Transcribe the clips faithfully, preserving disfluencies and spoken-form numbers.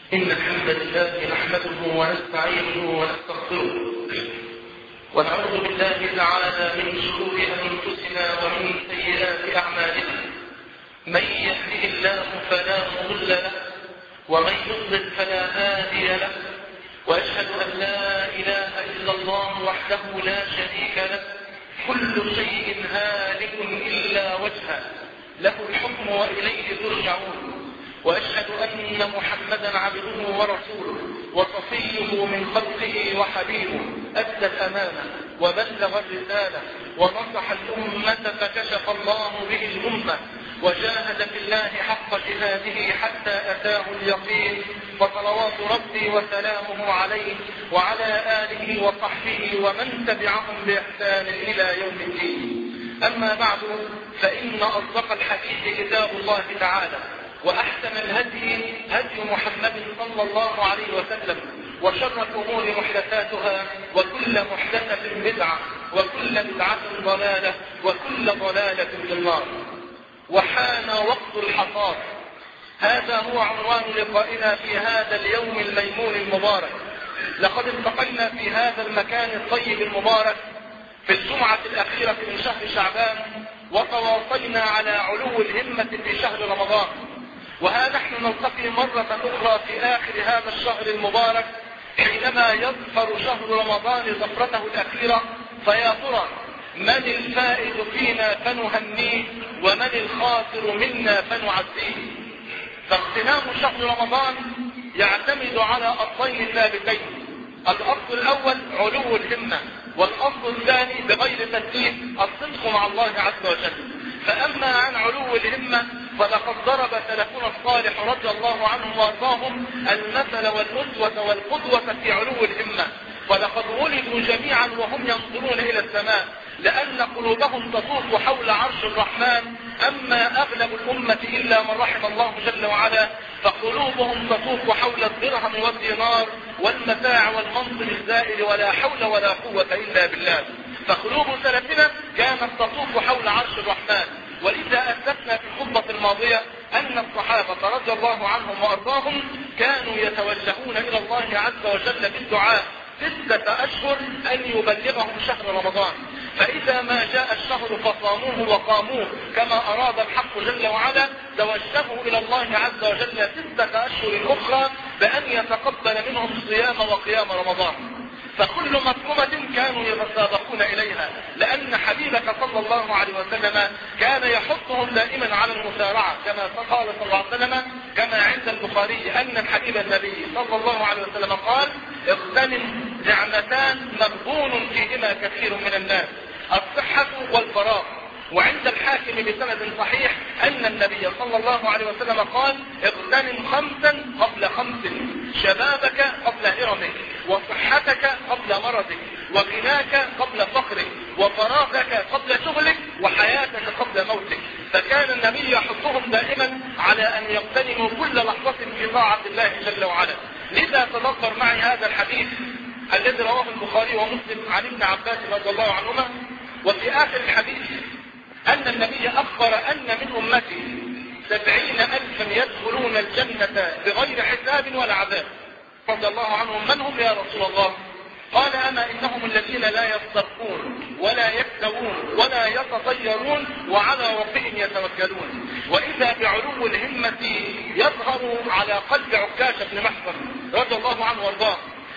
إن الحمد لله نحمده ونستعينه ونستغفره ونعوذ بالله تعالى من شرور أنفسنا ومن سيئات أعمالنا. من يهده الله فلا مضل له ومن يضلل فلا هادي له، وأشهد أن لا إله إلا الله وحده لا شريك له، كل شيء هالك إلا وجهه، له الحكم وإليه ترجعون. وأشهد أن محمدا عبده ورسوله وصفيه من خلقه وحبيبه، أدى الأمانة وبلغ الرسالة ونصح الأمة فكشف الله به الأمة، وجاهد في الله حق جهاده حتى أتاه اليقين. وصلوات ربي وسلامه عليه وعلى آله وصحبه ومن تبعهم بإحسان إلى يوم الدين. أما بعد، فإن أصدق الحديث كتاب الله تعالى، وأحسن الهدي هدي محمد صلى الله عليه وسلم، وشر الأمور محدثاتها، وكل محدثة بدعة، وكل بدعة ضلالة، وكل ضلالة في النار. وحان وقت الحصاد. هذا هو عنوان لقائنا في هذا اليوم الميمون المبارك. لقد التقينا في هذا المكان الطيب المبارك في الجمعة الأخيرة من شهر شعبان، وتواصينا على علو الهمة في شهر رمضان. وها نحن نلتقي مرة أخرى في آخر هذا الشهر المبارك، حينما يظفر شهر رمضان ظفرته الأخيرة. فيا ترى من الفائز فينا فنهنيه، ومن الخاسر منا فنعزيه؟ فاغتنام شهر رمضان يعتمد على أصلين ثابتين: الأصل الأول علو الهمة، والأصل الثاني بغير تسليف الصدق مع الله عز وجل. فأما عن علو الهمة فلقد ضرب سلفنا الصالح رضي الله عنهم وارضاهم المثل والأسوة والقدوة في علو الهمة. ولقد ولدوا جميعا وهم ينظرون إلى السماء، لأن قلوبهم تطوف حول عرش الرحمن. أما أغلب الأمة إلا من رحم الله جل وعلا، فقلوبهم تطوف حول الدرهم والدينار والمتاع والمنصب الزائل، ولا حول ولا قوة إلا بالله. فقلوب سلفنا كانت تطوف حول عرش الرحمن. ولذا أثبتنا في الخطبة الماضية أن الصحابة رضي الله عنهم وأرضاهم كانوا يتوجهون إلى الله عز وجل بالدعاء ستة أشهر أن يبلغهم شهر رمضان. فإذا ما جاء الشهر فصاموه وقاموه كما أراد الحق جل وعلا، توجهوا إلى الله عز وجل ستة أشهر أخرى بأن يتقبل منهم صيام وقيام رمضان. فكل مطلوبة كانوا يتسابقون إليها، لأن حبيبك صلى الله عليه وسلم كان يحثهم دائما على المسارعة، كما قال صلى الله عليه وسلم كما عند البخاري أن الحبيب النبي صلى الله عليه وسلم قال: اغتنم نعمتان مغبون فيهما كثير من الناس، الصحة والفراغ. وعند الحاكم بسند صحيح أن النبي صلى الله عليه وسلم قال: اغتنم خمسا قبل خمس، شبابك قبل هرمك، وصحتك قبل مرضك، وغناك قبل فقرك، وفراغك قبل شغلك، وحياتك قبل موتك. فكان النبي يحثهم دائما على أن يغتنموا كل لحظة في طاعة الله جل وعلا. لذا تدبر معي هذا الحديث الذي رواه البخاري ومسلم عن ابن عباس رضي الله عنهما. وفي آخر الحديث أن النبي أخبر أن من أمته سبعين ألفا يدخلون الجنة بغير حساب ولا عذاب. رضي الله عنهم: من هم يا رسول الله؟ قال: أما إنهم الذين لا يسترقون ولا يكتوون ولا يتطيرون وعلى ربهم يتوكلون. وإذا بعلو الهمة يظهر على قلب عكاشة بن محصن رضي الله عنه وارضاه،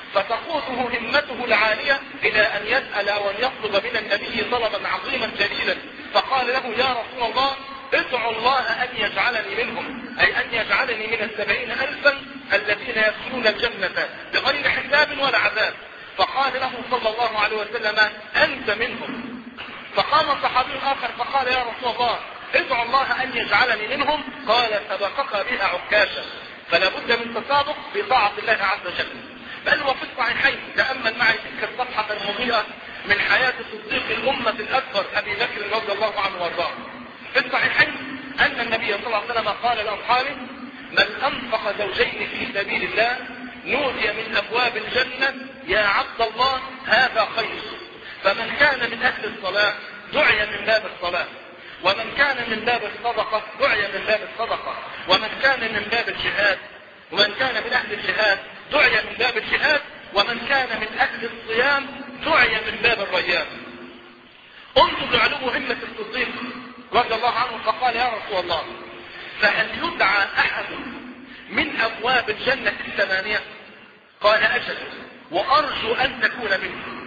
فتقوده همته العالية إلى أن يسأل وأن يطلب من النبي طلبا عظيما جليلا. فقال له: يا رسول الله، ادعو الله أن يجعلني منهم، أي أن يجعلني من السبعين ألفا الذين يدخلون الجنة بغير حساب ولا عذاب. فقال له صلى الله عليه وسلم: أنت منهم. فقام صحابي آخر فقال: يا رسول الله، ادعو الله أن يجعلني منهم. قال: سبقك بها عكاشة. فلا بد من تسابق بطاعة الله عز وجل. بل وفي الصحيحين تأمل معي تلك الصفحة المضيئة من حياة صديق الأمة الأكبر أبي بكر رضي الله عنه وارضاه. في الصحيحين أن النبي صلى الله عليه وسلم قال لأصحابه: من أنفق زوجين في سبيل الله نودي من أبواب الجنة: يا عبد الله هذا خير. فمن كان من أهل الصلاة دعي من باب الصلاة، ومن كان من باب الصدقة دعي من باب الصدقة، ومن كان من باب الجهاد ومن كان من أهل الجهاد دعي من باب الجهاد، ومن كان من أهل الصيام دعي من باب الريان. انظر لعلو همة الصديق رضي الله عنه فقال: يا رسول الله، فهل يدعى أحد من أبواب الجنة الثمانية؟ قال: أجل، وأرجو أن تكون منه.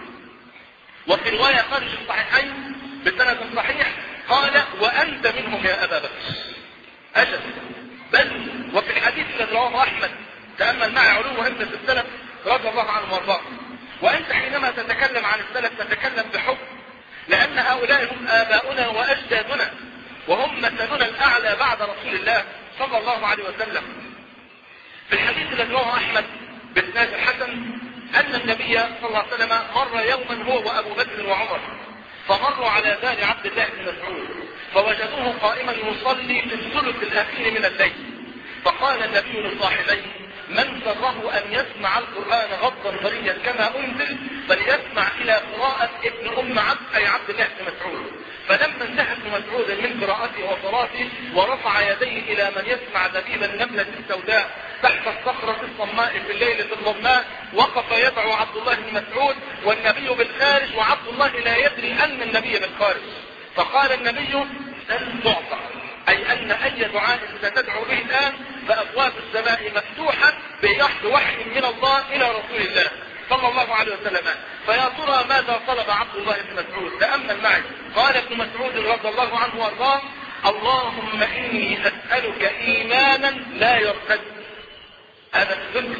وفي رواية خارج الصحيحين بسند صحيح قال: وأنت منهم يا أبا بكر. أجل، بل وفي الحديث الذي رواه أحمد، تأمل معي علو همة السلف رضي الله عنهم وارضاهم. وأنت حينما تتكلم عن السلف تتكلم بحب، لأن هؤلاء هم آباؤنا وأجدادنا، وهم مثلنا الأعلى بعد رسول الله صلى الله عليه وسلم. في الحديث الذي رواه أحمد بإسناد الحسن أن النبي صلى الله عليه وسلم مر يوما هو وأبو بكر وعمر، فمروا على دار عبد الله بن مسعود فوجدوه قائما يصلي في الثلث الأخير من الليل، فقال النبي لصاحبيه: من سره أن يسمع القرآن غضا طريا كما أنزل فليسمع إلى قراءة ابن أم عبد أي عبد الله بن مسعود. فلما انتهى ابن مسعود من قراءته وصلاته ورفع يديه إلى من يسمع دبيب النملة السوداء تحت الصخرة الصماء في الليلة الظلماء، وقف يدعو عبد الله بن مسعود والنبي بالخارج، وعبد الله لا يدري أن النبي بالخارج. فقال النبي: لن تعطى، أي أن أي دعاء ستدعو به الآن فأبواب السماء مفتوحة بوحي من الله إلى رسول الله صلى الله عليه وسلم. فيا ترى ماذا طلب عبد الله بن مسعود؟ تأمل معي. قال ابن مسعود رضي الله عنه وارضاه: اللهم إني أسألك إيمانا لا يرتد، هذا في الجنة،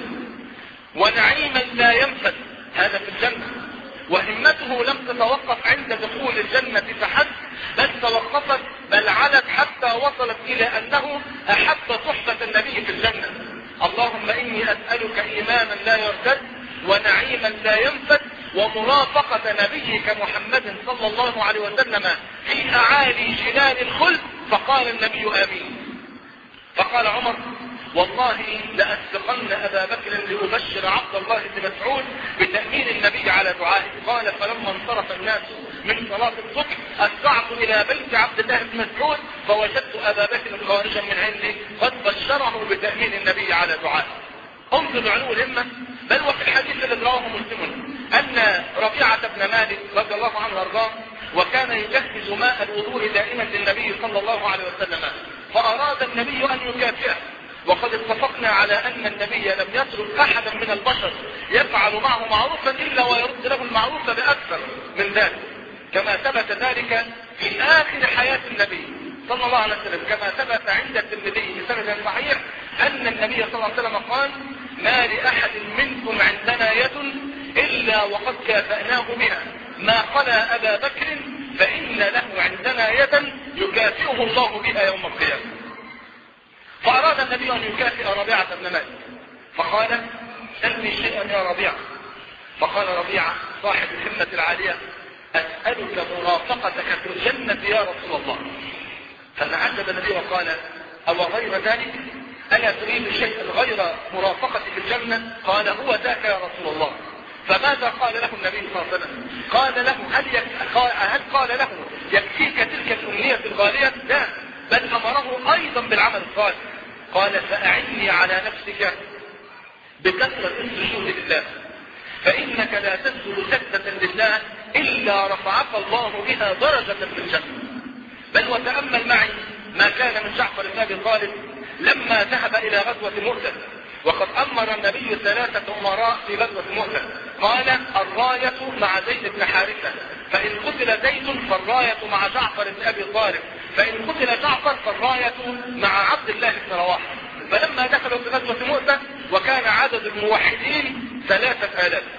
ونعيما لا ينفد، هذا في الجنة. وهمته لم تتوقف عند دخول الجنة فحسب، بل توقفت بل علت حتى وصلت إلى أنه أحب صحبة النبي في الجنة. اللهم إني أسألك إيمانا لا يرتد، ونعيما لا ينفد، ومرافقة نبيك محمد صلى الله عليه وسلم في أعالي جنان الخلد. فقال النبي: آمين. فقال عمر: والله لأسبقن أبا بكر لأبشر عبد الله بن مسعود بتأمين النبي على دعائه. قال: فلما انصرف الناس من صلاة الصبح أسرعت إلى بيت عبد الله بن مسعود فوجدت أبا بكر خارجا من عندي قد بشره بتأمين النبي على دعائه. انظر لعلو الهمة. بل وفي الحديث الذي رواه مسلم أن ربيعة بن مالك رضي الله عنه وارضاه وكان يجهز ماء الوضوء دائما للنبي صلى الله عليه وسلم، فأراد النبي أن يكافئه، وقد اتفقنا على أن النبي لم يترك أحدا من البشر يفعل معه معروفا إلا ويرد له المعروف بأكثر من ذلك، كما ثبت ذلك في آخر حياة النبي صلى الله عليه وسلم، كما ثبت عند الترمذي بسند صحيح أن النبي صلى الله عليه وسلم قال: ما لأحد منكم عندنا يد إلا وقد كافأناه بها، ما خلا أبا بكر فإن له عندنا يدا يكافئه الله بها يوم القيامة. فأراد النبي أن يكافئ ربيعة بن مالك فقال: سلني شيئا يا ربيعة. فقال ربيعة صاحب الهمة العالية: أسألك مرافقتك في الجنة يا رسول الله. فنعجب النبي وقال: أو غير ذلك؟ ألا تريد شيئا غير مرافقتي في الجنة؟ قال: هو ذاك يا رسول الله. فماذا قال له النبي صلى الله عليه وسلم؟ قال له: هل, يك... هل قال له يكفيك تلك الأمنية الغالية؟ لا، بل أمره أيضا بالعمل الصالح. قال: فأعني على نفسك بكثرة السجود لله، فإنك لا تسجد سجدة لله إلا رفعك الله بها درجة في الجنة. بل وتأمل معي ما كان من جعفر بن أبي طالب لما ذهب إلى غزوة مؤتة، وقد أمر النبي ثلاثة أمراء في غزوة مؤتة. قال: الراية مع زيد بن حارثة، فإن قتل زيد فالراية مع جعفر بن أبي طالب، فإن قتل جعفر فالراية مع عبد الله بن رواحة. فلما دخلوا في غزوة مؤتة وكان عدد الموحدين ثلاثة آلاف،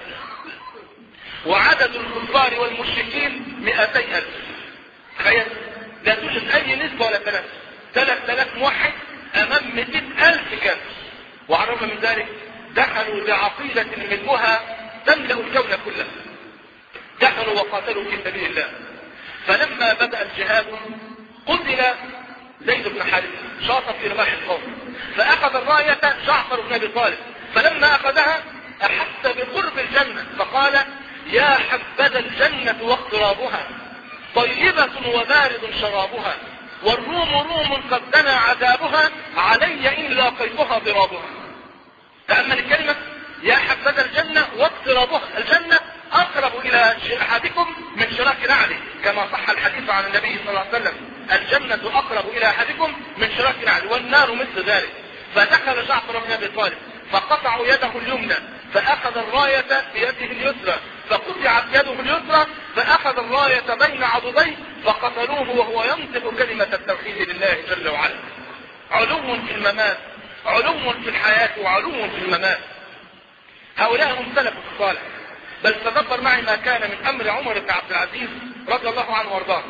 وعدد الكفار والمشركين مئتي ألف. تخيل، لا توجد أي نسبة ولا تناسب، ثلاثة آلاف موحد أمام مئة ألف كافر. وعلى الرغم من ذلك دخلوا بعقيدة ملؤها تملأ الكون كله، دخلوا وقاتلوا في سبيل الله. فلما بدأ الجهاد قتل زيد بن حارثة شاط في رماح القوم، فأخذ الراية جعفر بن أبي طالب، فلما أخذها أحس بقرب الجنة فقال: يا حبذا الجنة واقترابها، طيبة وبارد شرابها، والروم روم قد دنا عذابها، علي إن لاقيتها ضرابها. تأمل الكلمة، يا حبذا الجنة واقترابها، الجنة أقرب إلى أحدكم من شراك نعله، كما صح الحديث عن النبي صلى الله عليه وسلم، الجنة أقرب إلى أحدكم من شراك نعله، والنار مثل ذلك. فدخل جعفر بن أبي طالب فقطعوا يده اليمنى فأخذ الراية بيده اليسرى، فقطعت يده اليسرى فأخذ الراية بين عضديه فقتلوه وهو ينطق كلمة التوحيد لله جل وعلا. علو في الممات، علو في الحياة وعلو في الممات. هؤلاء هم سلف الصالح. بل تدبر معي ما كان من أمر عمر بن عبد العزيز رضي الله عنه وارضاه.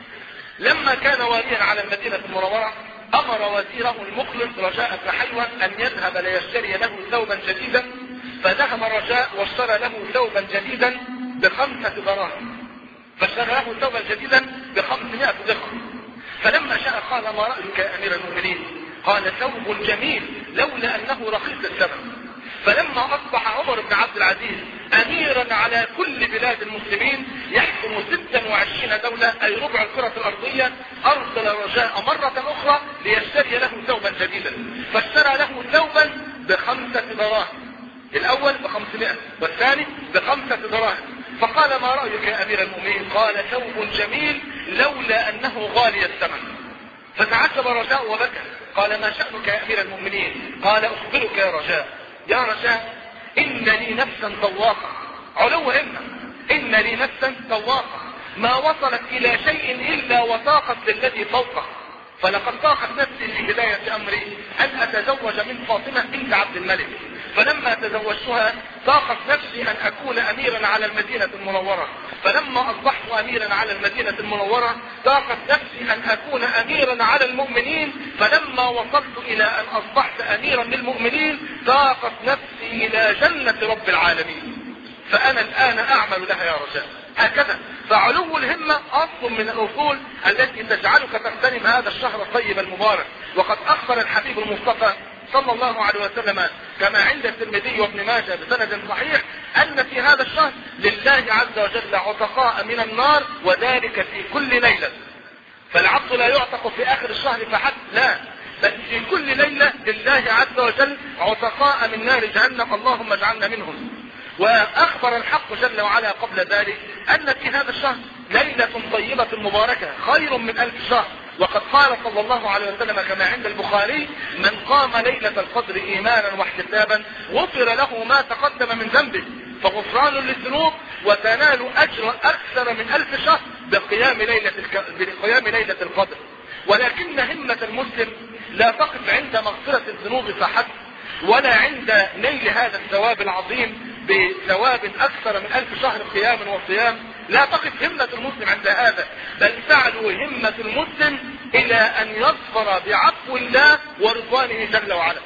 لما كان واليا على المدينة المنورة أمر وزيره المخلص رجاء بن حيوة أن يذهب ليشتري له ثوبا جديدا، فذهب رجاء واشترى له ثوبا جديدا بخمسة دراهم، فاشترى له ثوبا جديدا بخمسمائة درهم. فلما شاء قال: ما رأيك يا أمير المؤمنين؟ قال: ثوب جميل لولا أنه رخيص الثمن. فلما أصبح عمر بن عبد العزيز أميرا على كل بلاد المسلمين يحكم ستة وعشرين دولة أي ربع الكرة الأرضية، أرسل رجاء مرة أخرى ليشتري له ثوبا جديدا، فاشترى له ثوبا بخمسة دراهم، الأول بخمسمائة والثاني بخمسة دراهم. فقال: ما رأيك يا أمير المؤمنين؟ قال: ثوب جميل لولا أنه غالي الثمن. فتعجب رجاء وبكى. قال: ما شأنك يا أمير المؤمنين؟ قال: أخبرك يا رجاء، يا رجاء إن لي نفسا طواقة، علو همة، إن لي نفسا طواقة ما وصلت إلى شيء إلا وطاقت للذي فوقه، فلقد طاقت نفسي في بداية أمري أن أتزوج من فاطمة بنت عبد الملك، فلما تزوجتها طاقت نفسي أن أكون أميرا على المدينة المنورة، فلما أصبحت أميرا على المدينة المنورة طاقت نفسي أن أكون أميرا على المؤمنين، فلما وصلت إلى أن أصبحت أميرا للمؤمنين طاقت نفسي إلى جنة رب العالمين، فأنا الآن أعمل لها يا رجاء. هكذا فعلو الهمة أصل من الأصول التي تجعلك تغتنم هذا الشهر الطيب المبارك. وقد أخبر الحبيب المصطفى صلى الله عليه وسلم كما عند الترمذي وابن ماجه بسند صحيح أن في هذا الشهر لله عز وجل عتقاء من النار، وذلك في كل ليلة. فالعبد لا يعتق في آخر الشهر فحسب، لا، بل في كل ليلة لله عز وجل عتقاء من نار جهنم، اللهم اجعلنا منهم. وأخبر الحق جل وعلا قبل ذلك أن في هذا الشهر ليلة طيبة مباركة خير من ألف شهر. وقد قال صلى الله عليه وسلم كما عند البخاري: من قام ليلة القدر إيمانا واحتسابا غفر له ما تقدم من ذنبه، فغفران للذنوب وتنال أجر أكثر من ألف شهر بقيام ليلة الك... بقيام ليلة القدر. ولكن همة المسلم لا تقف عند مغفرة الذنوب فحسب، ولا عند نيل هذا الثواب العظيم بثواب أكثر من ألف شهر قيام وصيام. لا تقف همة المسلم عند هذا، بل تعلو همة المسلم إلى أن يظفر بعفو الله ورضوانه جل وعلا.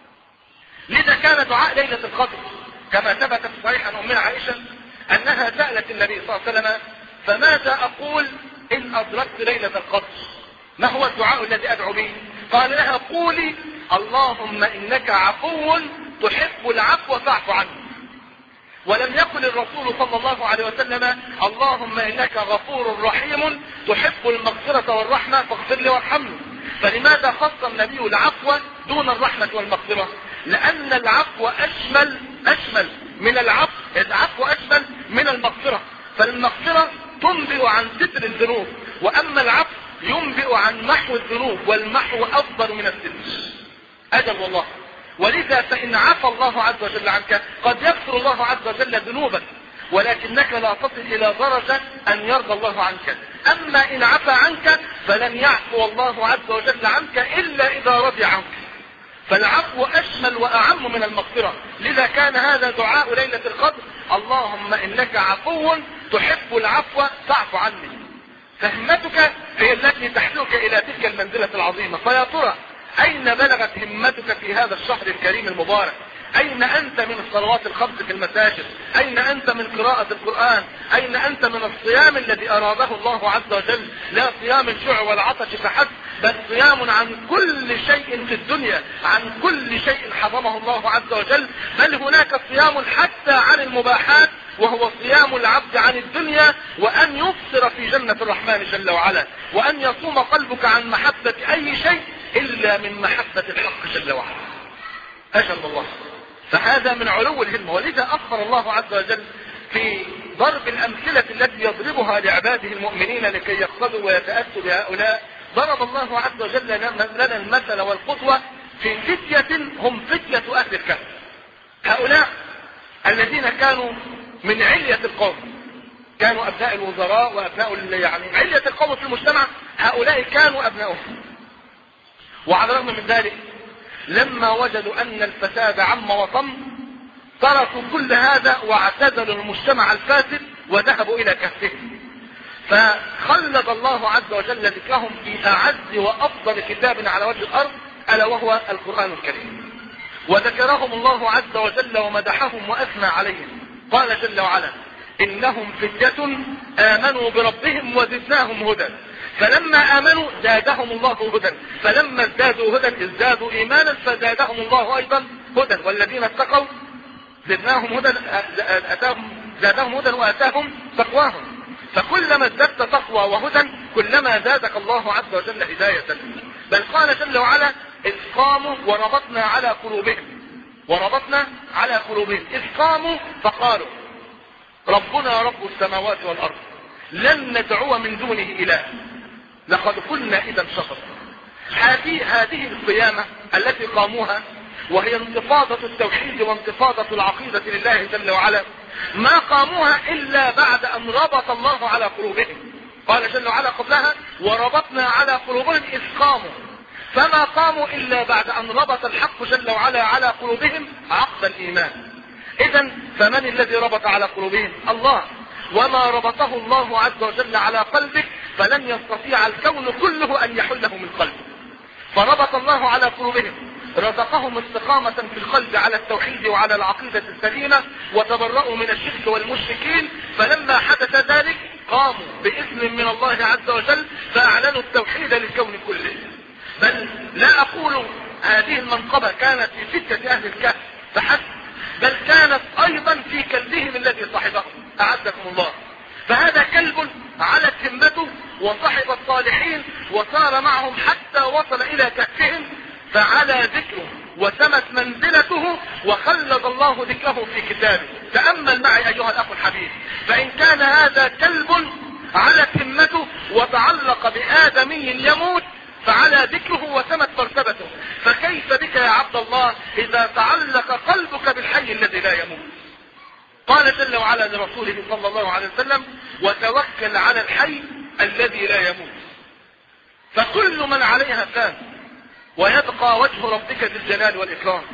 لذا كان دعاء ليلة القدر كما ثبت في صحيح عن أمنا عائشة أنها سألت النبي صلى الله عليه وسلم: فماذا أقول إن أدركت ليلة القدر؟ ما هو الدعاء الذي أدعو به؟ قال لها: قولي اللهم إنك عفو تحب العفو فاعف عنه. ولم يقل الرسول صلى الله عليه وسلم: اللهم إنك غفور رحيم تحب المغفرة والرحمة فاغفر لي وارحمني. فلماذا خص النبي العفو دون الرحمة والمغفرة؟ لأن العفو أشمل أشمل من العفو، العفو أشمل من المغفرة. فالمغفرة تنبئ عن ستر الذنوب، وأما العفو ينبئ عن محو الذنوب، والمحو أفضل من الستر. أجل والله. ولذا فإن عفى الله عز وجل عنك قد يغفر الله عز وجل ذنوبك، ولكنك لا تصل إلى درجة أن يرضى الله عنك. أما إن عفى عنك فلن يعفو الله عز وجل عنك إلا إذا رضي عنك. فالعفو أشمل وأعم من المغفرة. لذا كان هذا دعاء ليلة القدر: اللهم إنك عفو تحب العفو فاعف عني. فهمتك هي التي تحملك إلى تلك المنزلة العظيمة. فيا ترى أين بلغت همتك في هذا الشهر الكريم المبارك؟ أين أنت من الصلوات الخمس في المساجد؟ أين أنت من قراءة القرآن؟ أين أنت من الصيام الذي أراده الله عز وجل؟ لا صيام الجوع والعطش فحسب، بل صيام عن كل شيء في الدنيا، عن كل شيء حرمه الله عز وجل. بل هناك صيام حتى عن المباحات، وهو صيام العبد عن الدنيا، وأن يبصر في جنة الرحمن جل وعلا، وأن يصوم قلبك عن محبة أي شيء إلا من محبة الحق جل وعلا. أجل الله. فهذا من علو الهمة. ولذا أخبر الله عز وجل في ضرب الأمثلة التي يضربها لعباده المؤمنين لكي يقصدوا ويتأسوا بهؤلاء. ضرب الله عز وجل لنا المثل والقدوة في فتية هم فتية أهل الكهف. هؤلاء الذين كانوا من علية القوم، كانوا أبناء الوزراء وأبناء يعني علية القوم في المجتمع، هؤلاء كانوا أبناؤهم. وعلى الرغم من ذلك لما وجدوا أن الفساد عم وطم تركوا كل هذا واعتزلوا المجتمع الفاسد وذهبوا إلى كهفهم. فخلد الله عز وجل ذكرهم في أعز وأفضل كتاب على وجه الأرض ألا وهو القرآن الكريم. وذكرهم الله عز وجل ومدحهم وأثنى عليهم. قال جل وعلا: إنهم فتية آمنوا بربهم وزدناهم هدى. فلما آمنوا زادهم الله هدى، فلما ازدادوا هدى ازدادوا إيمانا فزادهم الله أيضا هدى. والذين اتقوا زدناهم هدى أتاهم زادهم هدى وآتاهم تقواهم. فكلما ازددت تقوى وهدى كلما زادك الله عز وجل هداية. بل قال جل وعلا: إذ قاموا وربطنا على قلوبهم وربطنا على قلوبهم إذ قاموا فقالوا ربنا رب السماوات والأرض لن ندعو من دونه إله لقد قلنا إذا شططا. هذه هذه القيامة التي قاموها وهي انتفاضة التوحيد وانتفاضة العقيدة لله جل وعلا ما قاموها إلا بعد أن ربط الله على قلوبهم. قال جل وعلا قبلها: وربطنا على قلوبهم إذ قاموا. فما قاموا إلا بعد أن ربط الحق جل وعلا على قلوبهم عقد الإيمان. إذن فمن الذي ربط على قلوبهم؟ الله. وما ربطه الله عز وجل على قلبك فلن يستطيع الكون كله أن يحله من قلبك. فربط الله على قلوبهم، رزقهم استقامة في القلب على التوحيد وعلى العقيدة السليمة، وتبرؤوا من الشرك والمشركين. فلما حدث ذلك قاموا بإذن من الله عز وجل فأعلنوا التوحيد للكون كله. بل لا أقول هذه المنقبة كانت في فتة أهل الكهف فحسب، بل كانت أيضا في كلبهم الذي صاحبهم أعزكم الله. فهذا كلب علت همته وصحب الصالحين وسار معهم حتى وصل إلى كهفهم فعلى ذكره وسمت منزلته وخلد الله ذكره في كتابه. تأمل معي أيها الأخ الحبيب، فإن كان هذا كلب علت همته وتعلق بآدمي يموت فعلى ذكره وسمت مرتبته، فكيف بك يا عبد الله إذا تعلق قلبك بالحي الذي لا يموت؟ قال جل وعلا لرسوله صلى الله عليه وسلم: وتوكل على الحي الذي لا يموت. فكل من عليها فان ويبقى وجه ربك ذي الجلال والإكرام.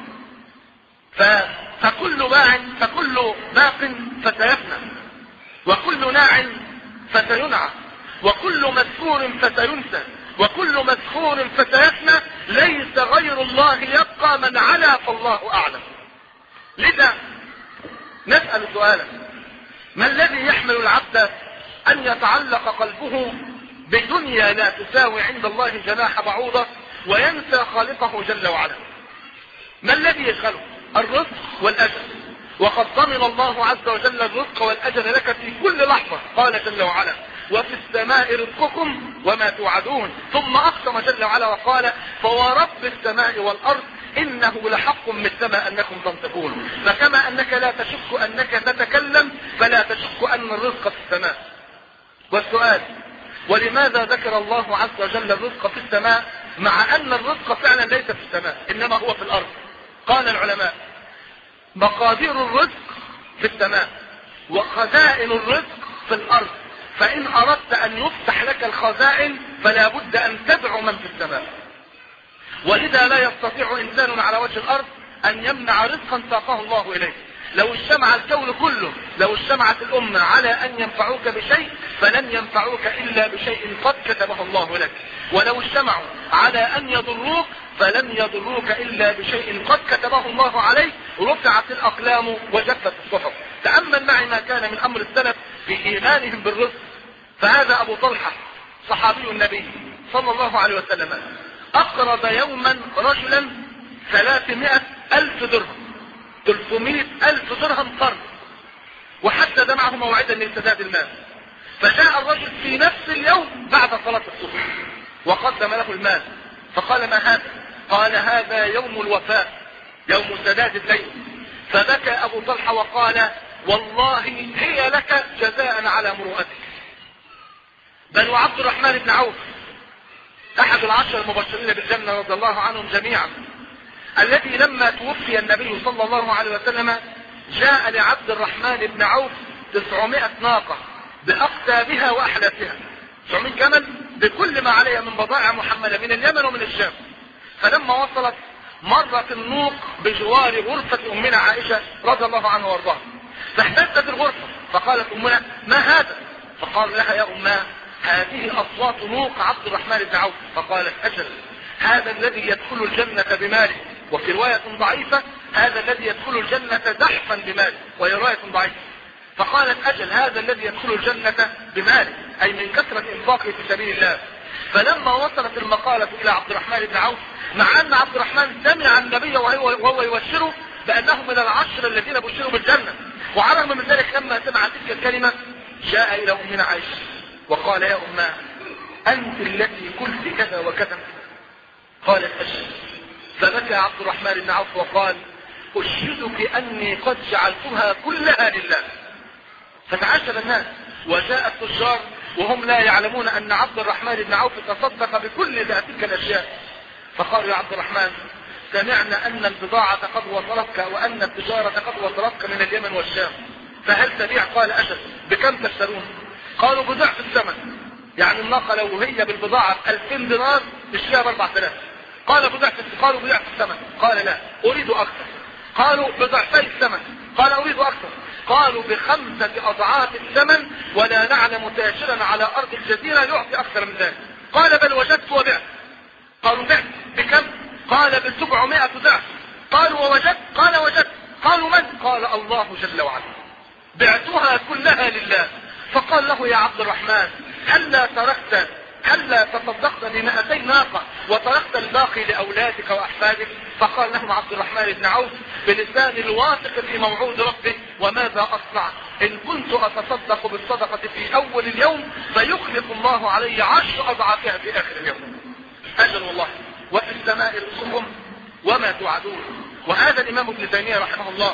فكل باع فكل باق فسيفنى، وكل ناع فسينعى، وكل مذكور فسينسى، وكل مذكور فسيفنى. ليس غير الله يبقى، من علا فالله أعلم. لذا نسأل سؤالا: ما الذي يحمل العبد أن يتعلق قلبه بدنيا لا تساوي عند الله جناح بعوضة وينسى خالقه جل وعلا؟ ما الذي يشغله؟ الرزق والأجل. وقد ضمن الله عز وجل الرزق والأجل لك في كل لحظة. قال جل وعلا: وفي السماء رزقكم وما توعدون. ثم أقسم جل وعلا وقال: فورب السماء والأرض إنه لحق مثل ما أنكم تنطقون. فكما أنك لا تشك أنك تتكلم فلا تشك أن الرزق في السماء. والسؤال: ولماذا ذكر الله عز وجل الرزق في السماء مع أن الرزق فعلا ليس في السماء إنما هو في الأرض؟ قال العلماء: مقادير الرزق في السماء وخزائن الرزق في الأرض. فإن أردت أن يفتح لك الخزائن فلا بد أن تدعو من في السماء. ولذا لا يستطيع إنسان على وجه الأرض أن يمنع رزقا ساقه الله إليه. لو اجتمع الكون كله، لو اجتمعت الأمة على أن ينفعوك بشيء فلن ينفعوك إلا بشيء قد كتبه الله لك، ولو اجتمعوا على أن يضروك فلن يضروك إلا بشيء قد كتبه الله عليك. رفعت الأقلام وجفت الصحف. تأمل معي ما كان من أمر السلف في إيمانهم بالرزق. فهذا أبو طلحة صحابي النبي صلى الله عليه وسلم أقرض يوما رجلا ثلاثمائة ألف درهم، ثلاثمائة ألف درهم قرض، وحدد معه موعدا لسداد المال. فجاء الرجل في نفس اليوم بعد صلاة الصبح وقدم له المال، فقال: ما هذا؟ قال: هذا يوم الوفاء، يوم سداد الدين. فبكى ابو طلحة وقال والله هي لك جزاء على مروءتك. بل وعبد الرحمن بن عوف احد العشر المبشرين بالجنة رضي الله عنهم جميعا، الذي لما توفي النبي صلى الله عليه وسلم جاء لعبد الرحمن بن عوف تسعمائة ناقة بأقتابها وأحلافها، تسعمائة جمل بكل ما عليها من بضائع محملة من اليمن ومن الشام. فلما وصلت مرت النوق بجوار غرفة أمنا عائشة رضي الله عنها وارضاها، فاحتجت الغرفة فقالت أمنا ما هذا؟ فقال لها يا أماه هذه أصوات نوق عبد الرحمن بن عوف. فقالت أجل هذا الذي يدخل الجنة بماله، وفي رواية ضعيفة هذا الذي يدخل الجنة زحفا بماله، وهي رواية ضعيفة. فقالت أجل هذا الذي يدخل الجنة بماله، أي من كثرة إنفاقه في سبيل الله. فلما وصلت المقالة إلى عبد الرحمن بن عوف، مع أن عبد الرحمن سمع النبي وهو يبشره بأنه من العشر الذين بشروا بالجنة، وعلى الرغم من ذلك لما سمع تلك الكلمة جاء إلى أمنا عائشة وقال يا أماه أنت التي قلت كذا وكذا؟ قالت أجل. فبكى عبد الرحمن بن عوف وقال أشهدك أني قد جعلتها كلها لله. فتعجب الناس وجاء التجار وهم لا يعلمون أن عبد الرحمن بن عوف تصدق بكل تلك الأشياء. فقالوا يا عبد الرحمن سمعنا أن البضاعة قد وصلتك وأن التجارة قد وصلتك من اليمن والشام، فهل تبيع؟ قال أجل. بكم تشترون؟ قالوا بضعف الثمن، يعني الناقة لو هي بالبضاعة ألفين دينار تشتريها بأربعة آلاف. قال بضعف. قالوا بضعف الثمن. قال لا أريد أكثر. قالوا بضعفي الثمن. قال أريد أكثر. قالوا بخمسة أضعاف الثمن ولا نعلم تاجرا على أرض الجزيرة يعطي أكثر من ذلك. قال بل وجدت وبعت. قالوا بعت بكم؟ قال بسبعمائة ضعف. قالوا ووجدت؟ قال وجدت. قالوا من؟ قال الله جل وعلا. بعتها كلها لله. فقال له يا عبد الرحمن هلا تركت هلا تصدقت بمئتي ناقة وتركت الباقي لأولادك وأحفادك؟ فقال لهم عبد الرحمن بن عوف بلسان الواثق في موعود ربه وماذا أصنع إن كنت أتصدق بالصدقة في أول اليوم فيخلف الله علي عشر أضعافها في آخر اليوم. أجل والله وفي السماء رزقكم وما توعدون. وهذا الإمام ابن تيمية رحمه الله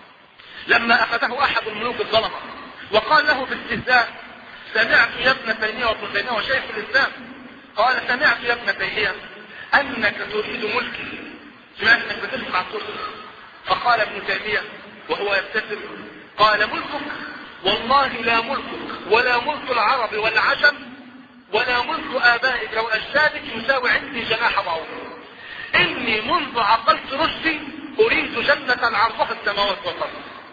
لما أخذه أحد الملوك الظلمة وقال له باستهزاء سمعت يا ابن تيمية، وابن تيمية وشيخ الإسلام، قال سمعت يا ابن تيمية أنك تريد ملكي، سمعت أنك بتسمع عن الكرسي. فقال ابن تيمية وهو يبتسم قال ملكك والله لا ملكك ولا ملك العرب والعجم ولا ملك آبائك وأجدادك يساوي عندي جناح بعوض. إني منذ عقلت رشدي أريد جنة عرضها السماوات والأرض.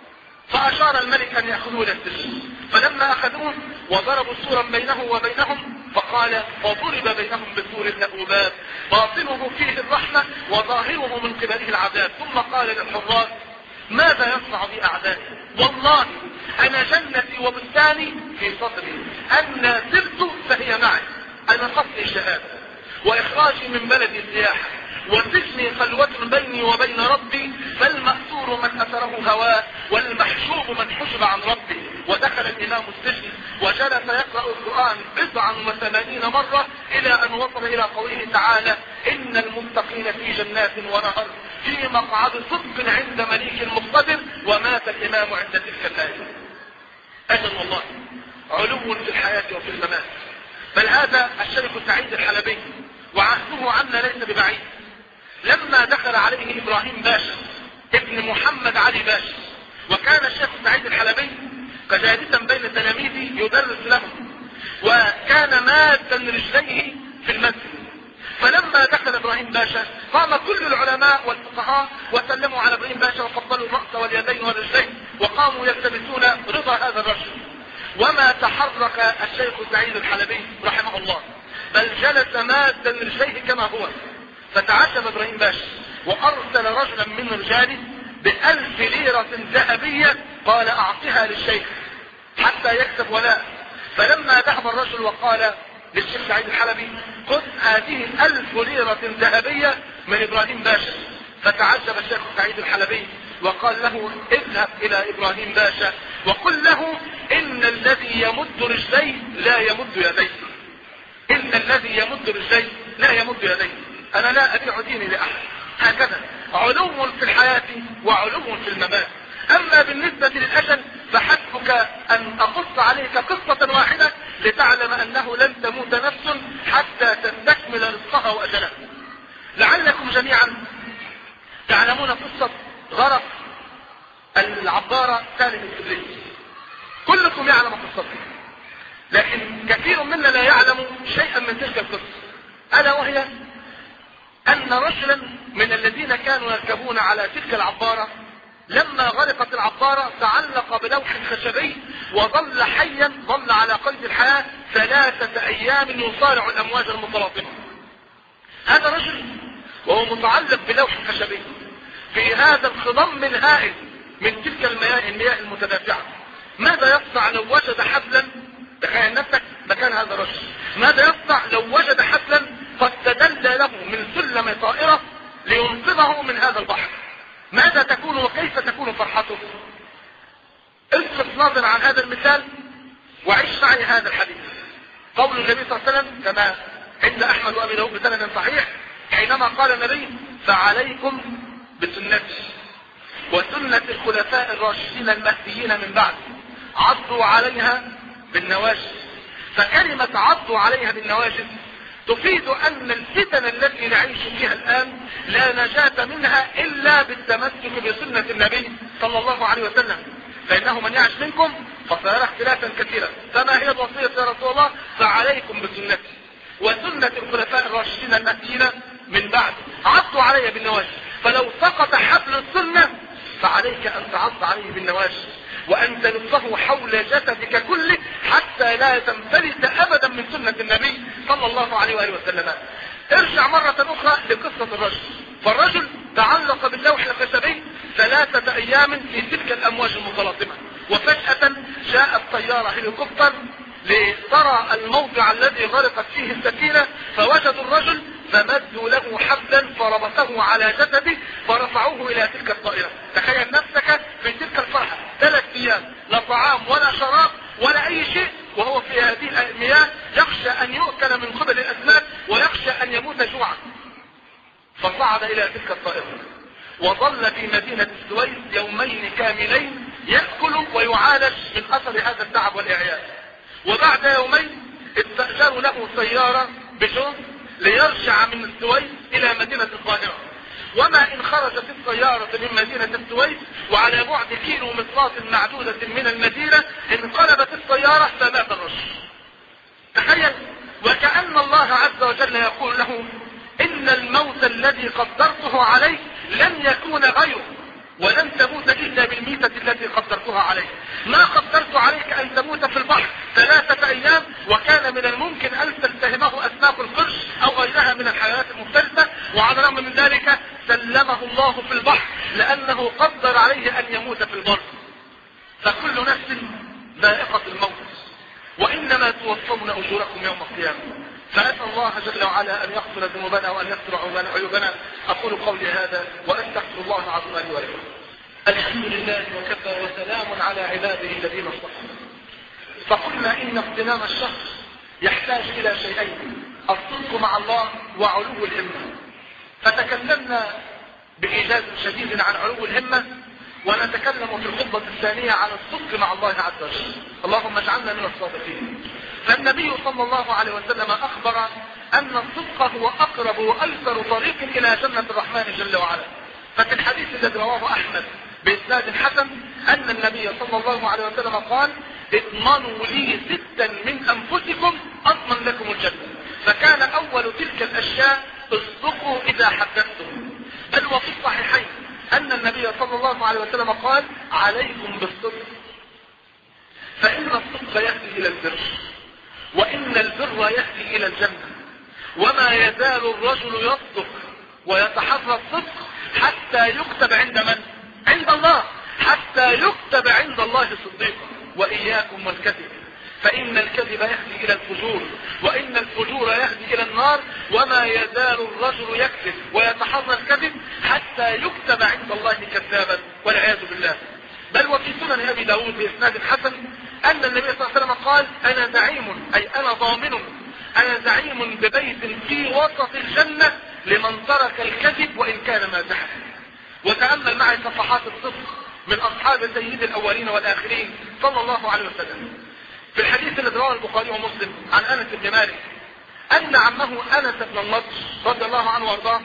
فأشار الملك أن يأخذوه إلى السجن، فلما أخذوه وضربوا سورا بينه وبينهم فقال فضرب بينهم بسور له باب باطنه فيه الرحمة وظاهره من قبله العذاب. ثم قال للحراس ماذا يصنع بي أعدائي؟ والله أنا جنتي وبستاني في صدري، أنا سرت فهي معي، أنا قصدي شهادة وإخراجي من بلدي السياحة وسجني خلوة بيني وبين ربي، فالمأسور من أثره هواه والمحجوب من حجب عن ربي. ودخل الإمام السجن وجلس يقرأ القرآن بضعا وثمانين مرة إلى أن وصل إلى قوله تعالى إن المتقين في جنات ونهر في مقعد صدق عند مليك مقتدر. ومات الإمام عند تلك الآية. أجل والله علو في الحياة وفي الممات. بل هذا الشيخ سعيد الحلبي وعهده عنا ليس ببعيد، لما دخل عليه إبراهيم باشا ابن محمد علي باشا، وكان الشيخ سعيد الحلبي كجالسا بين تلاميذه يدرس لهم، وكان مادا رجليه في المسجد. فلما دخل إبراهيم باشا قام كل العلماء والفقهاء وسلموا على إبراهيم باشا وقبلوا الرأس واليدين والرجلين وقاموا يلتمسون رضا هذا الرجل. وما تحرك الشيخ سعيد الحلبي رحمه الله، بل جلس مادا رجليه كما هو. فتعجب إبراهيم باشا وأرسل رجلا من رجاله بألف ليرة ذهبية قال أعطها للشيخ حتى يكسب ولاء. فلما ذهب الرجل وقال للشيخ سعيد الحلبي خذ هذه الألف ليرة ذهبية من إبراهيم باشا، فتعجب الشيخ سعيد الحلبي وقال له اذهب إلى إبراهيم باشا وقل له إن الذي يمد رجليه لا يمد يديه، إن الذي يمد رجليه لا يمد يديه، أنا لا أبيع ديني لأحد. هكذا علو في الحياة وعلو في الممات. اما بالنسبة للاجل فحسبك ان اقص عليك قصة واحدة لتعلم انه لن تموت نفس حتى تستكمل رزقها واجلها. لعلكم جميعا تعلمون قصة غرق العبارة سالم الإبليس، كلكم يعلم قصته، لكن كثير منا لا يعلم شيئا من تلك القصة، ألا وهي أن رجلا من الذين كانوا يركبون على تلك العبارة لما غرقت العبارة تعلق بلوح خشبي وظل حيا، ظل على قيد الحياة ثلاثة أيام يصارع الأمواج المتلاطمة. هذا رجل وهو متعلق بلوح خشبي في هذا الخضم الهائل من تلك المياه, المياه المتدافعة، ماذا يصنع لو وجد حبلا؟ تخيل نفسك مكان هذا الرجل، ماذا يصنع لو وجد حبلا قد تدلى له من سلم طائرة لينقذه من هذا البحر؟ ماذا تكون وكيف تكون فرحته؟ اصرف نظرا عن هذا المثال وعيش معي هذا الحديث. قول النبي صلى الله عليه وسلم كما عند احمد وابي داود بسند صحيح حينما قال النبي: فعليكم بسنتي وسنة الخلفاء الراشدين المهديين من بعد، عضوا عليها بالنواجذ. فكلمة عضوا عليها بالنواجذ تفيد ان الفتن التي نعيش فيها الان لا نجاة منها الا بالتمسك بسنة النبي صلى الله عليه وسلم، فانه من يعش منكم فسيرى اختلافا كثيرا. فما هي الوصية يا رسول الله؟ فعليكم بسنتي وسنة الخلفاء الراشدين المهديين من بعد، عضوا عليها بالنواجذ. فلو سقط حبل السنة فعليك ان تعض عليه بالنواجذ وان تلفه حول جسدك كله حتى لا تنفلت ابدا من سنة النبي صلى الله عليه وآله وسلم. ارجع مرة اخرى لقصة الرجل. فالرجل تعلق باللوح الخشبي ثلاثة ايام في تلك الامواج المتلاطمة، وفجأة جاءت طيارة هليكوبتر لترى الموضع الذي غرقت فيه السفينة، فوجدوا الرجل فمدوا له حبلا فربطه على جسده فرفعوه الى تلك الطائرة. تخيل نفسك في تلك الفرحة، ثلاث ايام لا طعام ولا شراب ولا اي شيء، وهو في هذه المياه يخشى ان يؤكل من قبل الاسماك ويخشى ان يموت جوعا. فصعد الى تلك الطائرة وظل في مدينة السويس يومين كاملين يأكل ويعالج من اثر هذا التعب والاعياء. وبعد يومين استأجروا له سيارة بجوز ليرجع من السويس الى مدينة القاهرة. وما ان خرجت السيارة من مدينة السويس وعلى بعد كيلو مترات معدودة من المدينة انقلبت السيارة فمات الرجل. تخيل، وكأن الله عز وجل يقول له: ان الموت الذي قدرته عليك لن يكون غيره، ولن تموت الا بالميتة التي قدرتها عليك. ما قدرت عليك ان تموت في البحر ثلاثة ايام وكان من الممكن ان تلتهمه اسماك القرش او غيرها من الحيوانات المفترسة، وعلى الرغم من ذلك سلمه الله في البحر لانه قدر عليه ان يموت في البر. فكل نفس ذائقة الموت وانما توفون اجوركم يوم القيامة. فأسأل الله جل وعلا أن يغفر ذنوبنا وأن يستر عيوبنا. أقول قولي هذا وأستغفر الله العظيم لي ولكم. الحمد لله وكفى وسلام على عباده الذين اصطفى. فقلنا إن اغتنام الشخص يحتاج إلى شيئين: الصدق مع الله وعلو الهمة. فتكلمنا بإيجاز شديد عن علو الهمة، ونتكلم في الخطبة الثانية عن الصدق مع الله عز وجل. اللهم اجعلنا من الصادقين. فالنبي صلى الله عليه وسلم أخبر أن الصدق هو أقرب وأيسر طريق إلى جنة الرحمن جل وعلا. ففي الحديث الذي رواه أحمد بإسناد حسن أن النبي صلى الله عليه وسلم قال: اضمنوا لي ستا من أنفسكم أضمن لكم الجنة. فكان أول تلك الأشياء اصدقوا إذا حدثتم. بل وفي الصحيحين أن النبي صلى الله عليه وسلم قال: عليكم بالصدق فإن الصدق يهدي إلى البر، وإن البر يهدي إلى الجنة. وما يزال الرجل يصدق ويتحرى الصدق حتى يكتب عند من؟ عند الله، حتى يكتب عند الله صديقا. وإياكم والكذب فإن الكذب يهدي إلى الفجور، وإن الفجور يهدي إلى النار. وما يزال الرجل يكذب ويتحرى الكذب حتى يكتب عند الله كذابا والعياذ بالله. بل وفي سنن أبي داود بإسناد حسن أن النبي صلى الله عليه وسلم قال: أنا زعيم، أي أنا ضامن، أنا زعيم ببيت في وسط الجنة لمن ترك الكذب وإن كان مازحا. وتأمل معي صفحات الصدق من أصحاب سيد الأولين والآخرين صلى الله عليه وسلم. في الحديث الذي رواه البخاري ومسلم عن أنس بن مالك أن عمه أنس بن النضر رضي الله عنه وارضاه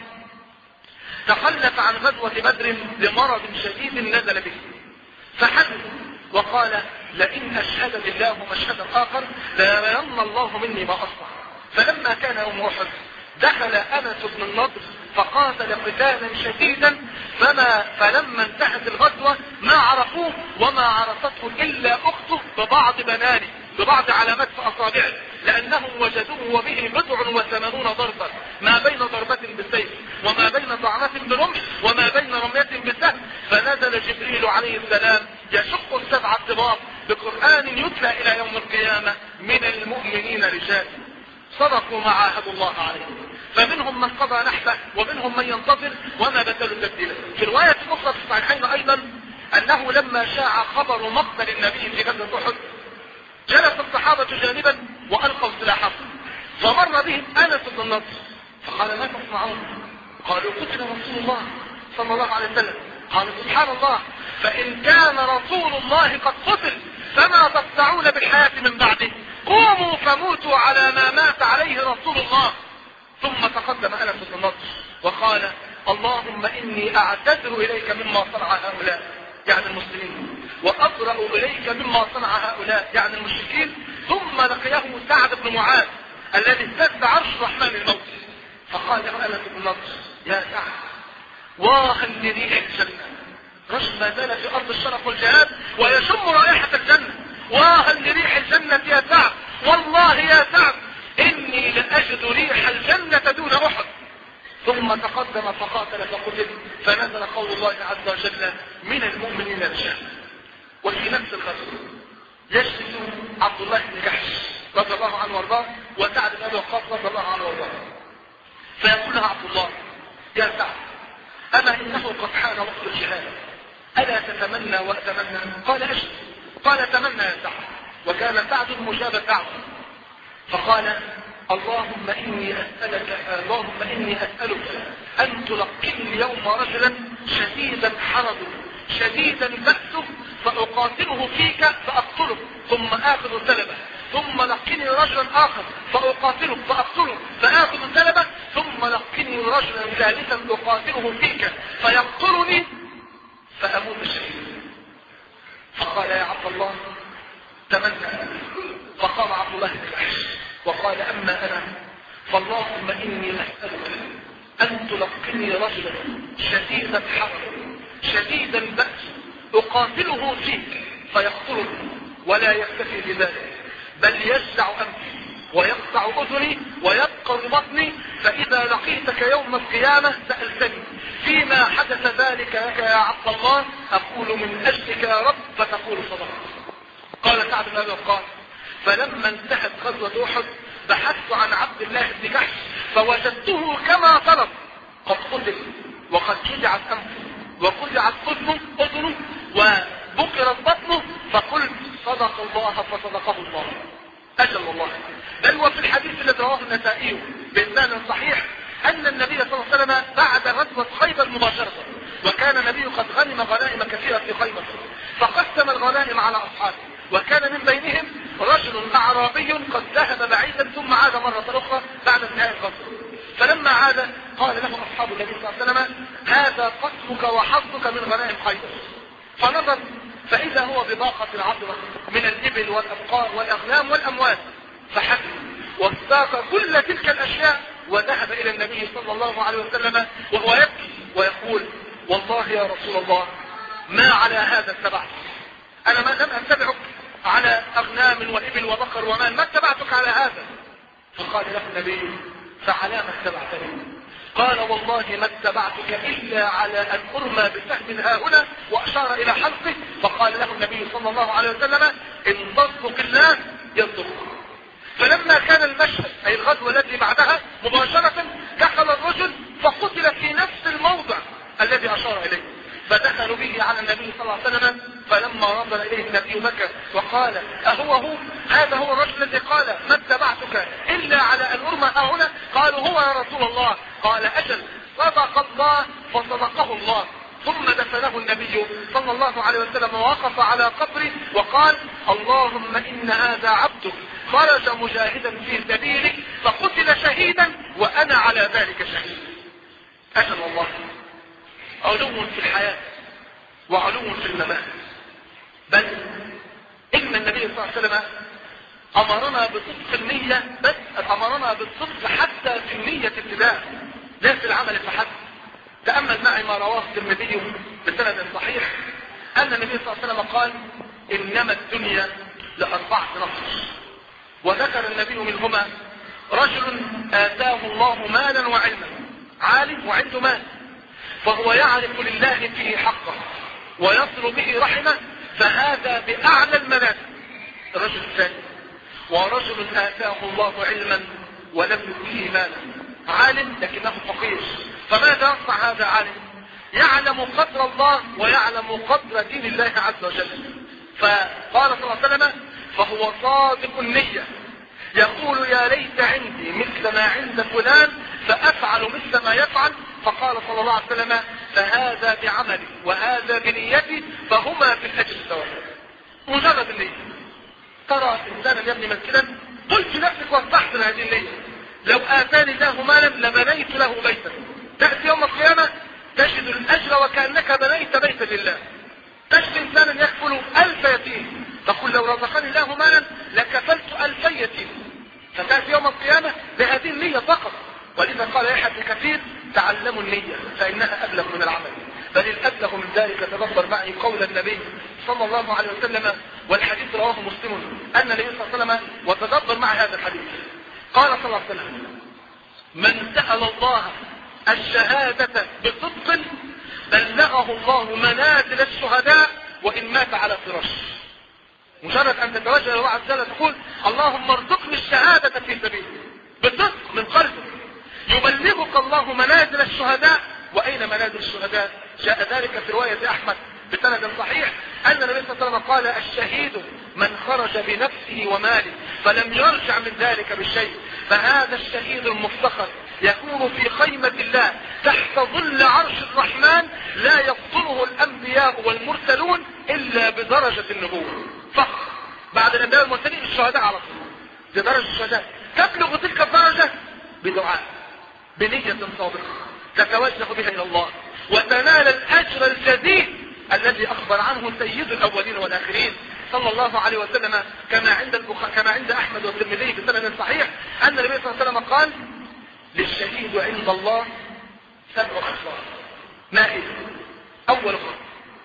تخلف عن غزوة بدر لمرض شديد نزل به، فحدث وقال: لئن أشهد بالله مشهدا آخر ليرين الله مني ما أصنع. فلما كان يوم أحد دخل أنس بن النضر فقاتل قتالا شديدا، فما فلما انتهت الغزوة ما عرفوه وما عرفته إلا أخته ببعض بنانه ببعض علامات في أصابعه، لأنهم وجدوه وبه بضع وثمانون ضربة، ما بين ضربة بالسيف وما بين طعنة برمح وما بين رمية بالسهم. فنزل جبريل عليه السلام يشق السبع الطباق بقرآن يتلى إلى يوم القيامة: من المؤمنين رجال صدقوا ما عاهدوا الله عليه، فمنهم من قضى نحبه ومنهم من ينتظر وما بدلوا تبديلا. في رواية أخرى في الصحيحين أيضا أنه لما شاع خبر مقتل النبي في غزوة أحد جلس الصحابة جانبا وألقوا سلاحهم، فمر بهم أنس بن النضر فقال: ما تصنعون؟ قالوا: قتل رسول الله صلى الله عليه وسلم. قالوا: سبحان الله، فإن كان رسول الله قد قتل فما تصنعون بالحياة من بعده؟ قوموا فموتوا على ما مات عليه رسول الله. ثم تقدم أنس بن النضر وقال: اللهم إني أعتذر إليك مما صنع هؤلاء يعني المسلمين، وأبرأ إليك مما صنع هؤلاء يعني المشركين. ثم لقيه سعد بن معاذ الذي استد عرش الرحمن الموت، فقال له أنس بن النضر: يا سعد، واخا لريح الجنة. رجل ما زال في أرض الشرف والجهاد ويشم رائحة الجنة. واها لريح الجنة يا سعد، والله يا سعد إني لأجد ريح الجنة دون أحد. ثم تقدم فقاتل فقتل، فنزل قول الله عز وجل: من المؤمنين رجال. وفي نفس الغزوة يجلس عبد الله بن جحش رضي الله عنه وارضاه وسعد بن ابي وقاص رضي الله عنه وارضاه، فيقول له عبد الله: يا سعد، اما انه قد حان وقت الجهاد، الا تتمنى واتمنى؟ قال: اجل. قال: تمنى يا سعد. وكان سعد مجاب الدعوه، فقال: اللهم اني اسالك اللهم اني اسالك ان تلقني اليوم رجلا شديدا حربه شديدا بأسه فأقاتله فيك فأقتله ثم آخذ سلبه، ثم لقني رجلا آخر فأقاتله فأقتله فآخذ سلبه، ثم لقني رجلا ثالثا أقاتله فيك فيقتلني فأموت شهيدا. فقال: يا عبد الله تمنى. فقام عبد الله بن جحش وقال: أما أنا فاللهم إني أسألك أن تلقني رجلا شديدا حربا شديدا بأس أقاتله فيك فيقتلني، ولا يكتفي بذلك بل يجزع أنفي ويقطع أذني ويبقر بطني، فإذا لقيتك يوم القيامة سألتني فيما حدث ذلك لك يا عبد الله، أقول من أجلك يا رب فتقول صدقت. قال سعد بن أبي وقاص: فلما انتهت غزوة أحد بحثت عن عبد الله بن جحش فوجدته كما طلب، قد قتل وقد جزعت أنفه وقزعت أذنه أذنه وبكرت بطنه، فقلت صدق الله فصدقه الله. أجل الله. بل وفي الحديث الذي رواه النسائي بإسناد صحيح أن النبي صلى الله عليه وسلم بعد غزوة خيبر مباشرة، وكان النبي قد غنم غنائم كثيرة في خيبر، فقسم الغنائم على أصحابه، وكان من بينهم رجل أعرابي قد ذهب بعيدا ثم عاد مرة أخرى بعد انتهاء الغزوة. فلما عاد قال له أصحاب النبي صلى الله عليه وسلم: هذا قسمك وحظك من غنائم خيبر. فنظر فإذا هو بباقة عطرة من الإبل والأبقار والأغنام والأموال، فحزن واستاق كل تلك الأشياء وذهب إلى النبي صلى الله عليه وسلم وهو يبكي ويقول: والله يا رسول الله ما على هذا اتبعت، أنا ما لم أتبعك على أغنام وإبل وبقر ومال، ما اتبعتك على هذا. فقال له النبي: فعلى ما اتبعتني؟ قال: والله ما اتبعتك إلا على أن أرمى بسهم ها هنا، وأشار إلى حلقه. فقال له النبي صلى الله عليه وسلم: إن تصدق الله يصدق. فلما كان المشهد أي الغزوة التي بعدها مباشرة دخل الرجل فقتل في نفس الموضع الذي أشار إليه، فدخلوا به على النبي صلى الله عليه وسلم، فلما نظر إليه النبي بكى وقال: أهو هو هذا هو الرجل الذي قال ما اتبعتك إلا على أن أرمى ها هنا؟ قالوا: هو يا رسول الله. قال: أجل، صدق الله فصدقه الله. ثم دفنه النبي صلى الله عليه وسلم ووقف على قبره وقال اللهم إن هذا عبدك خرج مجاهدا في سبيلك فقتل شهيدا وأنا على ذلك شهيد. أجل والله علو في الحياة وعلو في الممات. بل إن النبي صلى الله عليه وسلم أمرنا بصدق النية، بس أمرنا بالصدق حتى في النية ابتداء لا في العمل فحسب. تأمل معي ما رواه الترمذي بسند صحيح أن النبي صلى الله عليه وسلم قال إنما الدنيا لأربعة نفر، وذكر النبي منهما رجل آتاه الله مالا وعلما، عالم وعنده مال فهو يعرف لله فيه حقه ويصل به رحمه، فهذا بأعلى المنازل. الرجل الثاني ورجل آتاه الله علما ولم يؤتيه مالا، عالم لكنه فقير، فماذا يصنع هذا عالم؟ يعلم قدر الله ويعلم قدر دين الله عز وجل، فقال صلى الله عليه وسلم فهو صادق النية يقول يا ليت عندي مثل ما عند فلان فأفعل مثل ما يفعل، فقال صلى الله عليه وسلم فهذا بعملي وهذا بنيتي فهما في الأجر سواء. مجرد النية. ترى إنسانا يبني مسجدا قلت نفسك واستحسن هذه النية، لو آتاني الله مالا لبنيت له بيتا، تأتي يوم القيامة تجد الأجر وكأنك بنيت بيتا لله. تجد إنسانا يكفل ألف يتيم تقول لو رزقني الله مالا لكفلت ألفي يتيم، فتأتي يوم القيامة بهذه النية فقط. ولذا قال يحيى بن كثير تعلموا النية فإنها أبلغ من العمل، بل الأبلغ من ذلك تدبر معي قول النبي صلى الله عليه وسلم، والحديث رواه مسلم أن النبي صلى الله عليه وسلم، وتدبر معي هذا الحديث، قال صلى الله عليه وسلم من سأل الله الشهادة بصدق بلغه الله منازل الشهداء وإن مات على فراشه. مجرد أن تتوجه إلى الله عز وجل تقول اللهم ارزقني الشهادة في سبيلك بصدق من قلبك، يبلغك الله منازل الشهداء. وأين منازل الشهداء؟ جاء ذلك في رواية أحمد بسند صحيح أن النبي صلى الله عليه وسلم قال الشهيد من خرج بنفسه وماله فلم يرجع من ذلك بشيء، فهذا الشهيد المفتخر يكون في خيمة الله تحت ظل عرش الرحمن لا يفضله الأنبياء والمرسلون إلا بدرجة النبوة فخر بعد الأنبياء والمرسلين الشهداء على طول بدرجة الشهداء. تبلغ تلك الدرجة بدعاء بنية صادقة تتوجه بها إلى الله وتنال الأجر الجزيل الذي أخبر عنه سيد الأولين والآخرين صلى الله عليه وسلم، كما عند البخ... كما عند أحمد والترمذي بسند صحيح أن النبي صلى الله عليه وسلم قال للشهيد عند الله سبع خصال. ما هي؟ أول خصال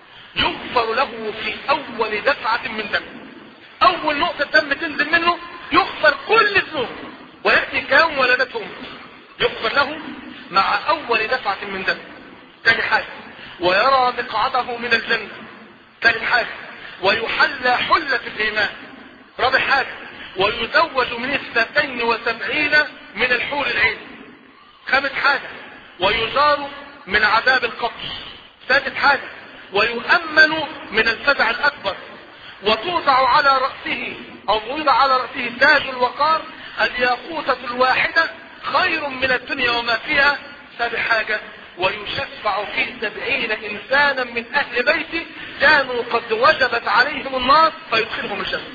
يغفر له في أول دفعة من دم، أول نقطة دم تنزل منه يغفر كل الذنوب ويأتي كيوم ولدته أمه، يغفر له مع أول دفعة من دم. ثاني حاجة ويرى مقعده من الجنة. ثالث حاجة ويحلى حلة الإيمان. رابع حاجة ويزوج من اثنتين وسبعين من الحور العين. خامس حاجة ويجار من عذاب القبر. سادس حاجة ويؤمن من الفزع الأكبر، وتوضع على رأسه أو توضع على رأسه تاج الوقار الياقوتة الواحدة خير من الدنيا وما فيها. سابع حاجة ويشفع في سبعين إنسانا من أهل بيته كانوا قد وجبت عليهم النار فيدخلهم الجنة.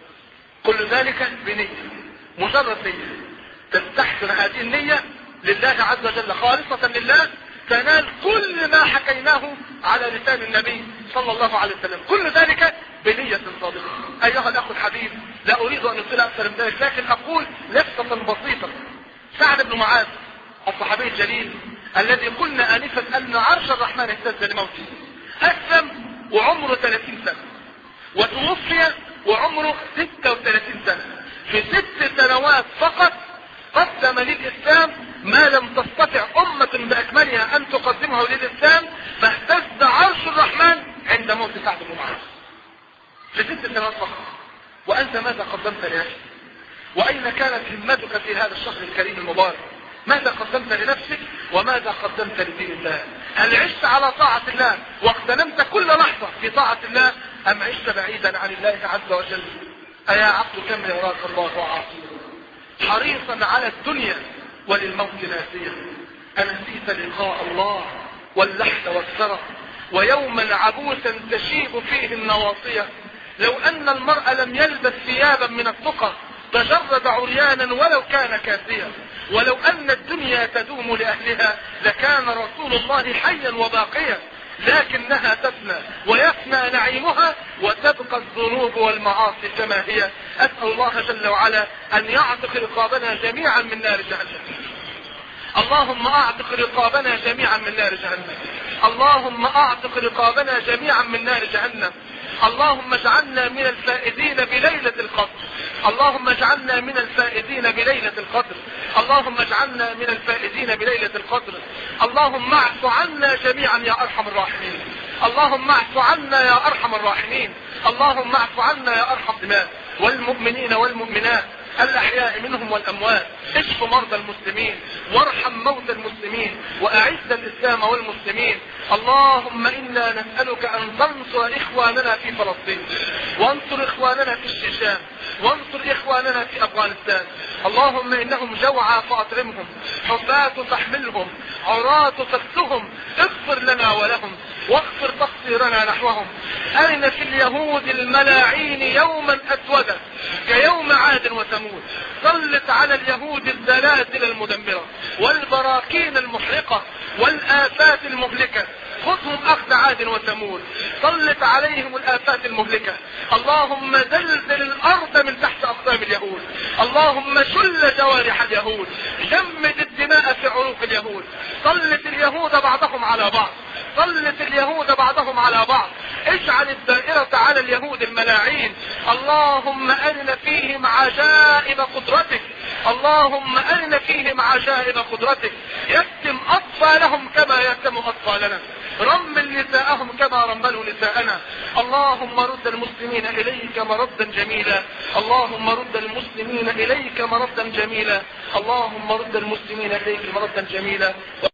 كل ذلك بنية، مجرد نية تستحسن هذه النية لله عز وجل خالصة لله تنال كل ما حكيناه على لسان النبي صلى الله عليه وسلم، كل ذلك بنية صادقة. أيها الأخ الحبيب لا أريد أن أطيل أكثر من ذلك، لكن أقول لفظة بسيطة. سعد بن معاذ الصحابي الجليل الذي قلنا آنفا أن عرش الرحمن اهتز لموته، أسلم وعمره ثلاثين سنة وتوفي وعمره ستة وثلاثين سنة. في ست سنوات فقط قدم للإسلام ما لم تستطع أمة بأكملها أن تقدمه للإسلام، فاهتز عرش الرحمن عند موت سعد بن معاذ في ست سنوات فقط. وأنت ماذا قدمت لنفسك؟ وأين كانت همتك في هذا الشهر الكريم المبارك؟ ماذا قدمت لنفسك وماذا قدمت لدين الله؟ هل عشت على طاعة الله واغتنمت كل لحظة في طاعة الله، أم عشت بعيدا عن الله عز وجل؟ أيا عبد كم يراك الله عاصيا حريصا على الدنيا وللموت ناسيا، أنسيت لقاء الله واللحد والسرى ويوما عبوسا تشيب فيه النواصية. لو أن المرء لم يلبس ثيابا من التقى تجرد عريانا ولو كان كاسيا. ولو أن الدنيا تدوم لأهلها لكان رسول الله حيا وباقيا، لكنها تفنى ويفنى نعيمها وتبقى الذنوب والمعاصي كما هي. أسأل الله جل وعلا أن يعتق رقابنا جميعا من نار جهنم. اللهم اعتق رقابنا جميعا من نار جهنم. اللهم اعتق رقابنا جميعا من نار جهنم. اللهم اجعلنا من الفائزين بليلة القدر. اللهم اجعلنا من الفائزين بليلة القدر. اللهم اجعلنا من الفائزين بليلة القدر. اللهم اعف عنا جميعا يا ارحم الراحمين. اللهم اعف عنا يا ارحم الراحمين. اللهم اعف عنا يا ارحم الراحمين والمؤمنين والمؤمنات الأحياء منهم والأموات. اشف مرضى المسلمين وارحم موتى المسلمين وأعز الإسلام والمسلمين. اللهم إنا نسألك أن تنصر إخواننا في فلسطين، وانصر إخواننا في الشيشان، وانصر إخواننا في أفغانستان. اللهم إنهم جوعى فأطعمهم، حفاة تحملهم، عراة تكسهم. اغفر لنا ولهم واغفر تقصيرنا نحوهم. أرنا في اليهود الملاعين يوما أسودا كيوم عاد وثمود. سلط على اليهود الزلازل المدمرة والبراكين المحرقة والآفات المهلكة. خذهم أخذ عاد وثمود. سلط عليهم الآفات المهلكة. اللهم زلزل الأرض من تحت أقدام اليهود. اللهم شل جوارح اليهود. جمد الدماء في عروق اليهود. سلط اليهود بعضهم على بعض. سلط اليهود بعضهم على بعض. اجعل الدائرة على اليهود الملاعين. اللهم أرنا فيهم عجائب قدرتك. اللهم أرنا فيهم عجائب قدرتك. يتم أطفالهم كما يتم أطفالنا. رمل نساءهم كما رملوا نساءنا. اللهم رد المسلمين إليك مردا جميلا. اللهم رد المسلمين إليك مردا جميلا. اللهم رد المسلمين إليك مردا جميلا.